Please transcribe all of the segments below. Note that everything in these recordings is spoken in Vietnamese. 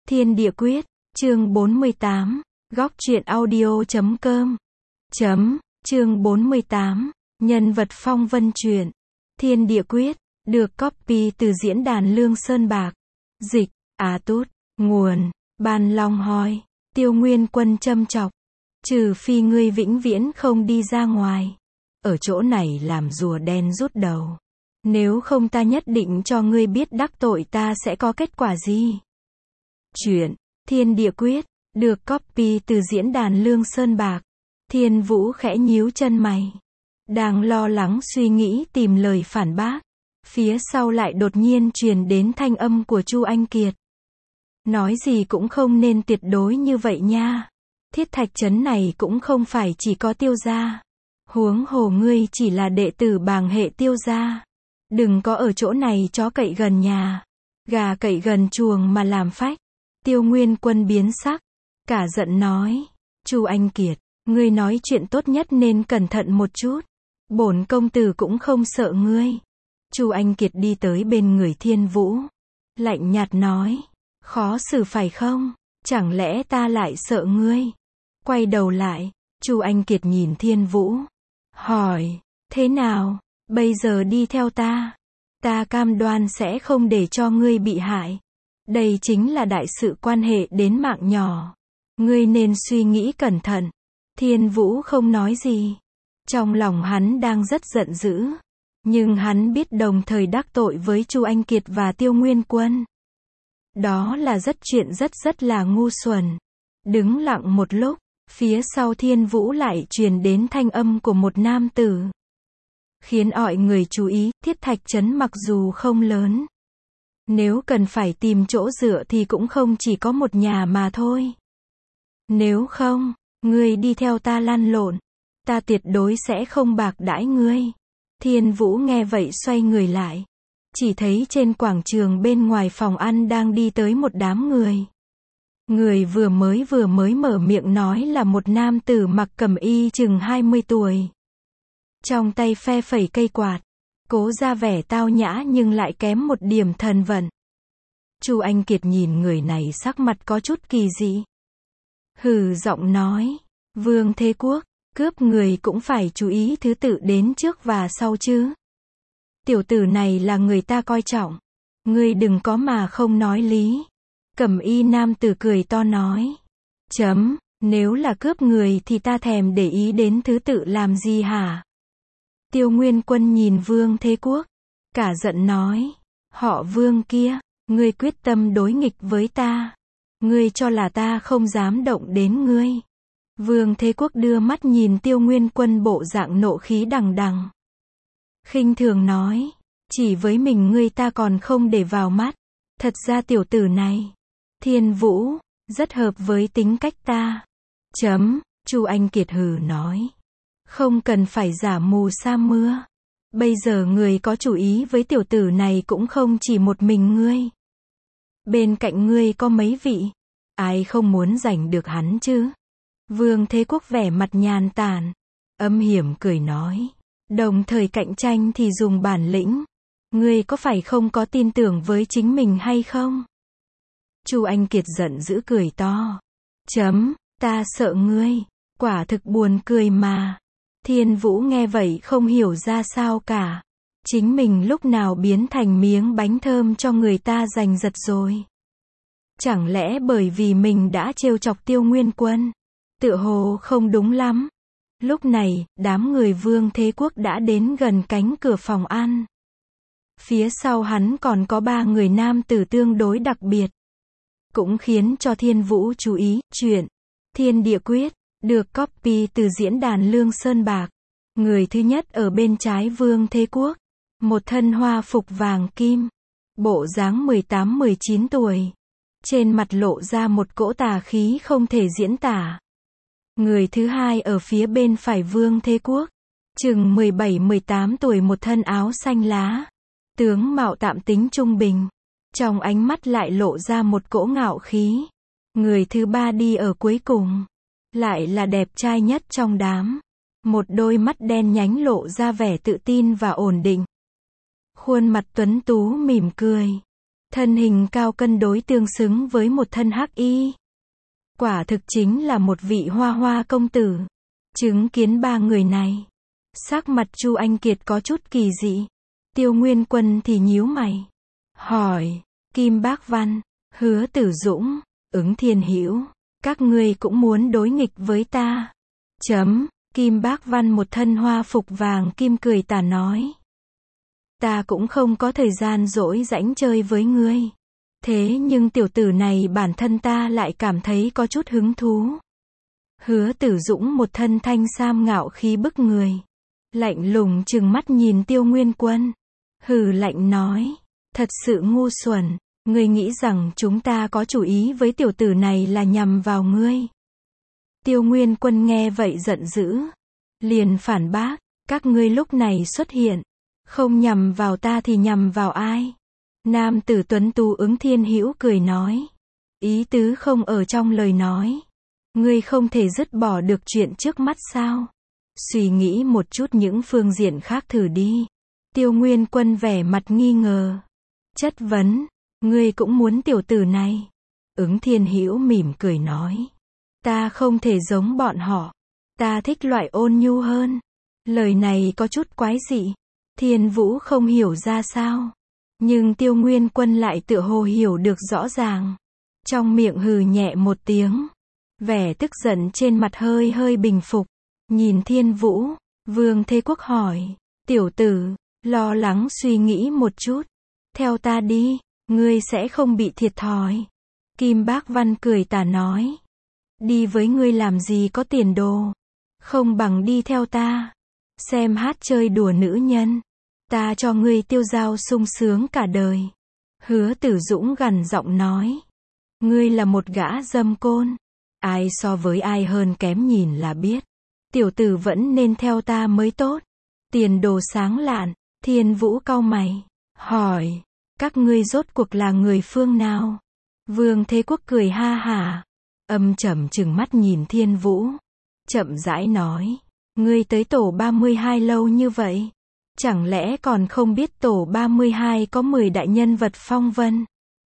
Thiên địa quyết, chương 48, góc truyện audio.com. Chương 48, nhân vật phong vân truyện. Thiên địa quyết, được copy từ diễn đàn Lương Sơn Bạc. Dịch, Á Tút, nguồn, Bàn Long Hoi, Tiêu Nguyên Quân châm chọc. Trừ phi ngươi vĩnh viễn không đi ra ngoài. Ở chỗ này làm rùa đen rút đầu. Nếu không ta nhất định cho ngươi biết đắc tội ta sẽ có kết quả gì. Chuyện, Thiên địa quyết, được copy từ diễn đàn Lương Sơn Bạc. Thiên Vũ khẽ nhíu chân mày. Đang lo lắng suy nghĩ tìm lời phản bác. Phía sau lại đột nhiên truyền đến thanh âm của Chu Anh Kiệt. Nói gì cũng không nên tuyệt đối như vậy nha. Thiết Thạch Trấn này cũng không phải chỉ có Tiêu gia. Huống hồ ngươi chỉ là đệ tử bàng hệ Tiêu gia. Đừng có ở chỗ này chó cậy gần nhà, gà cậy gần chuồng mà làm phách. Tiêu Nguyên Quân biến sắc, cả giận nói, Chu Anh Kiệt, ngươi nói chuyện tốt nhất nên cẩn thận một chút. Bổn công tử cũng không sợ ngươi. Chu Anh Kiệt đi tới bên người Thiên Vũ, lạnh nhạt nói, khó xử phải không? Chẳng lẽ ta lại sợ ngươi? Quay đầu lại, Chu Anh Kiệt nhìn Thiên Vũ, hỏi, thế nào? Bây giờ đi theo ta. Ta cam đoan sẽ không để cho ngươi bị hại. Đây chính là đại sự quan hệ đến mạng nhỏ. Ngươi nên suy nghĩ cẩn thận. Thiên Vũ không nói gì. Trong lòng hắn đang rất giận dữ. Nhưng hắn biết đồng thời đắc tội với Chu Anh Kiệt và Tiêu Nguyên Quân. Đó là chuyện rất là ngu xuẩn. Đứng lặng một lúc, phía sau Thiên Vũ lại truyền đến thanh âm của một nam tử. Khiến mọi người chú ý, Thiết Thạch Trấn mặc dù không lớn. Nếu cần phải tìm chỗ dựa thì cũng không chỉ có một nhà mà thôi. Nếu không, ngươi đi theo ta lăn lộn. Ta tuyệt đối sẽ không bạc đãi ngươi. Thiên Vũ nghe vậy xoay người lại. Chỉ thấy trên quảng trường bên ngoài phòng ăn đang đi tới một đám người. Người vừa mới mở miệng nói là một nam tử mặc cẩm y chừng 20 tuổi. Trong tay phe phẩy cây quạt, cố ra vẻ tao nhã nhưng lại kém một điểm thần vận. Chu Anh Kiệt nhìn người này sắc mặt có chút kỳ dị. Hừ giọng nói, Vương Thế Quốc, cướp người cũng phải chú ý thứ tự đến trước và sau chứ. Tiểu tử này là người ta coi trọng. Ngươi đừng có mà không nói lý. Cẩm y nam tử cười to nói. Nếu là cướp người thì ta thèm để ý đến thứ tự làm gì hả? Tiêu Nguyên Quân nhìn Vương Thế Quốc, cả giận nói, họ Vương kia, ngươi quyết tâm đối nghịch với ta. Ngươi cho là ta không dám động đến ngươi. Vương Thế Quốc đưa mắt nhìn Tiêu Nguyên Quân bộ dạng nộ khí đằng đằng. Khinh thường nói, chỉ với mình ngươi ta còn không để vào mắt. Thật ra tiểu tử này, Thiên Vũ, rất hợp với tính cách ta. Chu Anh Kiệt hừ nói. Không cần phải giả mù sa mưa. Bây giờ người có chủ ý với tiểu tử này cũng không chỉ một mình ngươi. Bên cạnh ngươi có mấy vị. Ai không muốn giành được hắn chứ? Vương Thế Quốc vẻ mặt nhàn tản, âm hiểm cười nói. Đồng thời cạnh tranh thì dùng bản lĩnh. Ngươi có phải không có tin tưởng với chính mình hay không? Chu Anh Kiệt giận dữ cười to. Ta sợ ngươi. Quả thực buồn cười mà. Thiên Vũ nghe vậy không hiểu ra sao cả. Chính mình lúc nào biến thành miếng bánh thơm cho người ta giành giật rồi. Chẳng lẽ bởi vì mình đã trêu chọc Tiêu Nguyên Quân? Tựa hồ không đúng lắm. Lúc này, đám người Vương Thế Quốc đã đến gần cánh cửa phòng ăn. Phía sau hắn còn có 3 người nam tử tương đối đặc biệt. Cũng khiến cho Thiên Vũ chú ý, chuyện Thiên địa quyết, được copy từ diễn đàn Lương Sơn Bạc. Người thứ nhất ở bên trái Vương Thế Quốc. Một thân hoa phục vàng kim. Bộ dáng 18-19 tuổi. Trên mặt lộ ra một cỗ tà khí không thể diễn tả. Người thứ hai ở phía bên phải Vương Thế Quốc. Chừng 17-18 tuổi, một thân áo xanh lá. Tướng mạo tạm tính trung bình. Trong ánh mắt lại lộ ra một cỗ ngạo khí. Người thứ ba đi ở cuối cùng. Lại là đẹp trai nhất trong đám. Một đôi mắt đen nhánh lộ ra vẻ tự tin và ổn định. Khuôn mặt tuấn tú mỉm cười. Thân hình cao cân đối tương xứng với một thân hắc y. Quả thực chính là một vị hoa hoa công tử. Chứng kiến ba người này, sắc mặt Chu Anh Kiệt có chút kỳ dị. Tiêu Nguyên Quân thì nhíu mày. Hỏi, Kim Bác Văn, Hứa Tử Dũng, Ứng Thiên Hữu, các ngươi cũng muốn đối nghịch với ta. Kim Bác Văn một thân hoa phục vàng kim cười tà nói. Ta cũng không có thời gian rỗi rãnh chơi với ngươi. Thế nhưng tiểu tử này bản thân ta lại cảm thấy có chút hứng thú. Hứa Tử Dũng một thân thanh sam ngạo khí bức người. Lạnh lùng trừng mắt nhìn Tiêu Nguyên Quân. Hừ lạnh nói. Thật sự ngu xuẩn. Ngươi nghĩ rằng chúng ta có chủ ý với tiểu tử này là nhằm vào ngươi. Tiêu Nguyên Quân nghe vậy giận dữ. Liền phản bác. Các ngươi lúc này xuất hiện. Không nhằm vào ta thì nhằm vào ai? Nam tử tuấn tú Ứng Thiên Hữu cười nói. Ý tứ không ở trong lời nói. Ngươi không thể dứt bỏ được chuyện trước mắt sao? Suy nghĩ một chút những phương diện khác thử đi. Tiêu Nguyên Quân vẻ mặt nghi ngờ. Chất vấn. Ngươi cũng muốn tiểu tử này? Ứng Thiên Hữu mỉm cười nói. Ta không thể giống bọn họ. Ta thích loại ôn nhu hơn. Lời này có chút quái dị. Thiên Vũ không hiểu ra sao. Nhưng Tiêu Nguyên Quân lại tựa hồ hiểu được rõ ràng. Trong miệng hừ nhẹ một tiếng. Vẻ tức giận trên mặt hơi hơi bình phục. Nhìn Thiên Vũ, Vương Thế Quốc hỏi. Tiểu tử, lo lắng suy nghĩ một chút. Theo ta đi, ngươi sẽ không bị thiệt thòi. Kim Bác Văn cười tà nói. Đi với ngươi làm gì có tiền đồ. Không bằng đi theo ta. Xem hát chơi đùa nữ nhân. Ta cho ngươi tiêu dao sung sướng cả đời. Hứa Tử Dũng gằn giọng nói. Ngươi là một gã dâm côn. Ai so với ai hơn kém nhìn là biết. Tiểu tử vẫn nên theo ta mới tốt. Tiền đồ sáng lạn. Thiên Vũ cau mày. Hỏi. Các ngươi rốt cuộc là người phương nào? Vương Thế Quốc cười ha hả. Âm trầm trừng mắt nhìn Thiên Vũ. Chậm rãi nói. Ngươi tới tổ 32 lâu như vậy. Chẳng lẽ còn không biết tổ 32 có 10 đại nhân vật phong vân?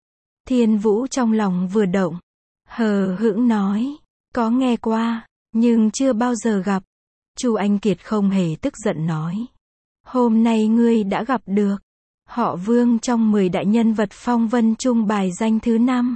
Thiên Vũ trong lòng vừa động. Hờ hững nói. Có nghe qua, nhưng chưa bao giờ gặp. Chu Anh Kiệt không hề tức giận nói. Hôm nay ngươi đã gặp được. Họ Vương trong 10 đại nhân vật phong vân chung bài danh thứ 5.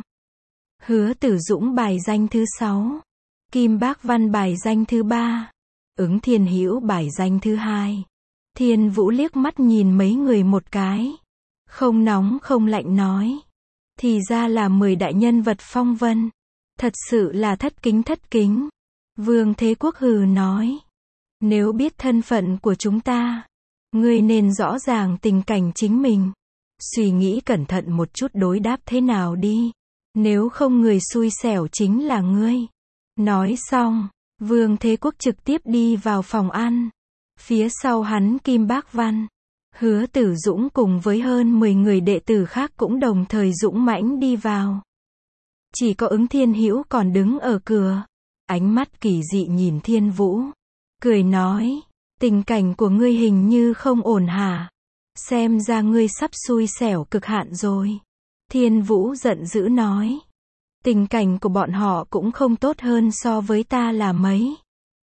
Hứa Tử Dũng bài danh thứ 6. Kim Bác Văn bài danh thứ 3. Ứng Thiên Hữu bài danh thứ 2. Thiên Vũ liếc mắt nhìn mấy người một cái. Không nóng không lạnh nói. Thì ra là 10 đại nhân vật phong vân. Thật sự là thất kính. Vương Thế Quốc hừ nói. Nếu biết thân phận của chúng ta, ngươi nên rõ ràng tình cảnh chính mình. Suy nghĩ cẩn thận một chút đối đáp thế nào đi. Nếu không người xui xẻo chính là ngươi. Nói xong, Vương Thế Quốc trực tiếp đi vào phòng ăn. Phía sau hắn Kim Bác Văn, Hứa Tử Dũng cùng với hơn 10 người đệ tử khác cũng đồng thời dũng mãnh đi vào. Chỉ có Ứng Thiên Hữu còn đứng ở cửa. Ánh mắt kỳ dị nhìn Thiên Vũ. Cười nói, tình cảnh của ngươi hình như không ổn hả? Xem ra ngươi sắp xui xẻo cực hạn rồi. Thiên Vũ giận dữ nói. Tình cảnh của bọn họ cũng không tốt hơn so với ta là mấy.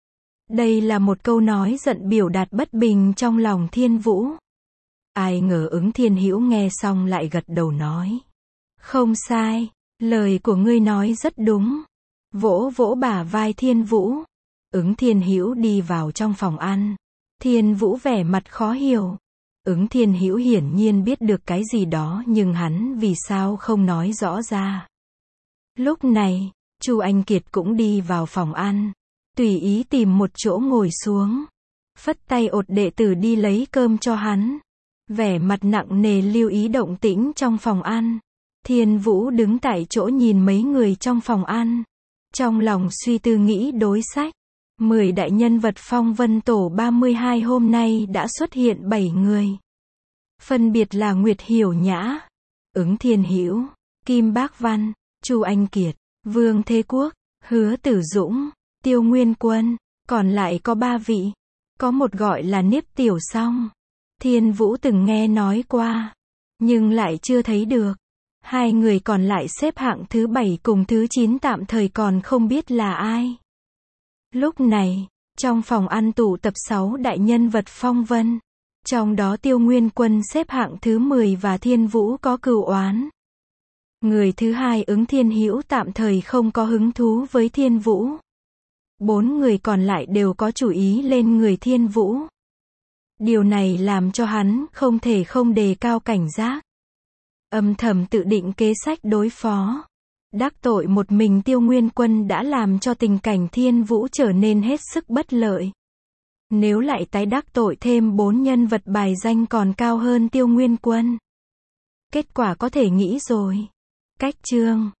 Đây là một câu nói giận biểu đạt bất bình trong lòng Thiên Vũ. Ai ngờ Ứng Thiên Hữu nghe xong lại gật đầu nói. Không sai, lời của ngươi nói rất đúng. Vỗ vỗ bả vai Thiên Vũ. Ứng Thiên Hữu đi vào trong phòng ăn. Thiên Vũ vẻ mặt khó hiểu. Ứng Thiên Hữu hiển nhiên biết được cái gì đó nhưng hắn vì sao không nói rõ ra. Lúc này, Chu Anh Kiệt cũng đi vào phòng ăn. Tùy ý tìm một chỗ ngồi xuống. Phất tay ột đệ tử đi lấy cơm cho hắn. Vẻ mặt nặng nề lưu ý động tĩnh trong phòng ăn. Thiên Vũ đứng tại chỗ nhìn mấy người trong phòng ăn. Trong lòng suy tư nghĩ đối sách. 10 đại nhân vật phong vân tổ 32 hôm nay đã xuất hiện 7 người. Phân biệt là Nguyệt Hiểu Nhã, Ứng Thiên Hữu, Kim Bác Văn, Chu Anh Kiệt, Vương Thế Quốc, Hứa Tử Dũng, Tiêu Nguyên Quân. Còn lại có 3 vị. Có một gọi là Niếp Tiểu Song. Thiên Vũ từng nghe nói qua, nhưng lại chưa thấy được. Hai người còn lại xếp hạng thứ 7 cùng thứ 9 tạm thời còn không biết là ai. Lúc này, trong phòng ăn tụ tập 6 đại nhân vật phong vân. Trong đó Tiêu Nguyên Quân xếp hạng thứ 10 và Thiên Vũ có cừu oán. Người thứ hai Ứng Thiên Hữu tạm thời không có hứng thú với Thiên Vũ. 4 người còn lại đều có chủ ý lên người Thiên Vũ. Điều này làm cho hắn không thể không đề cao cảnh giác. Âm thầm tự định kế sách đối phó. Đắc tội một mình Tiêu Nguyên Quân đã làm cho tình cảnh Thiên Vũ trở nên hết sức bất lợi. Nếu lại tái đắc tội thêm 4 nhân vật bài danh còn cao hơn Tiêu Nguyên Quân, kết quả có thể nghĩ rồi. Cách chương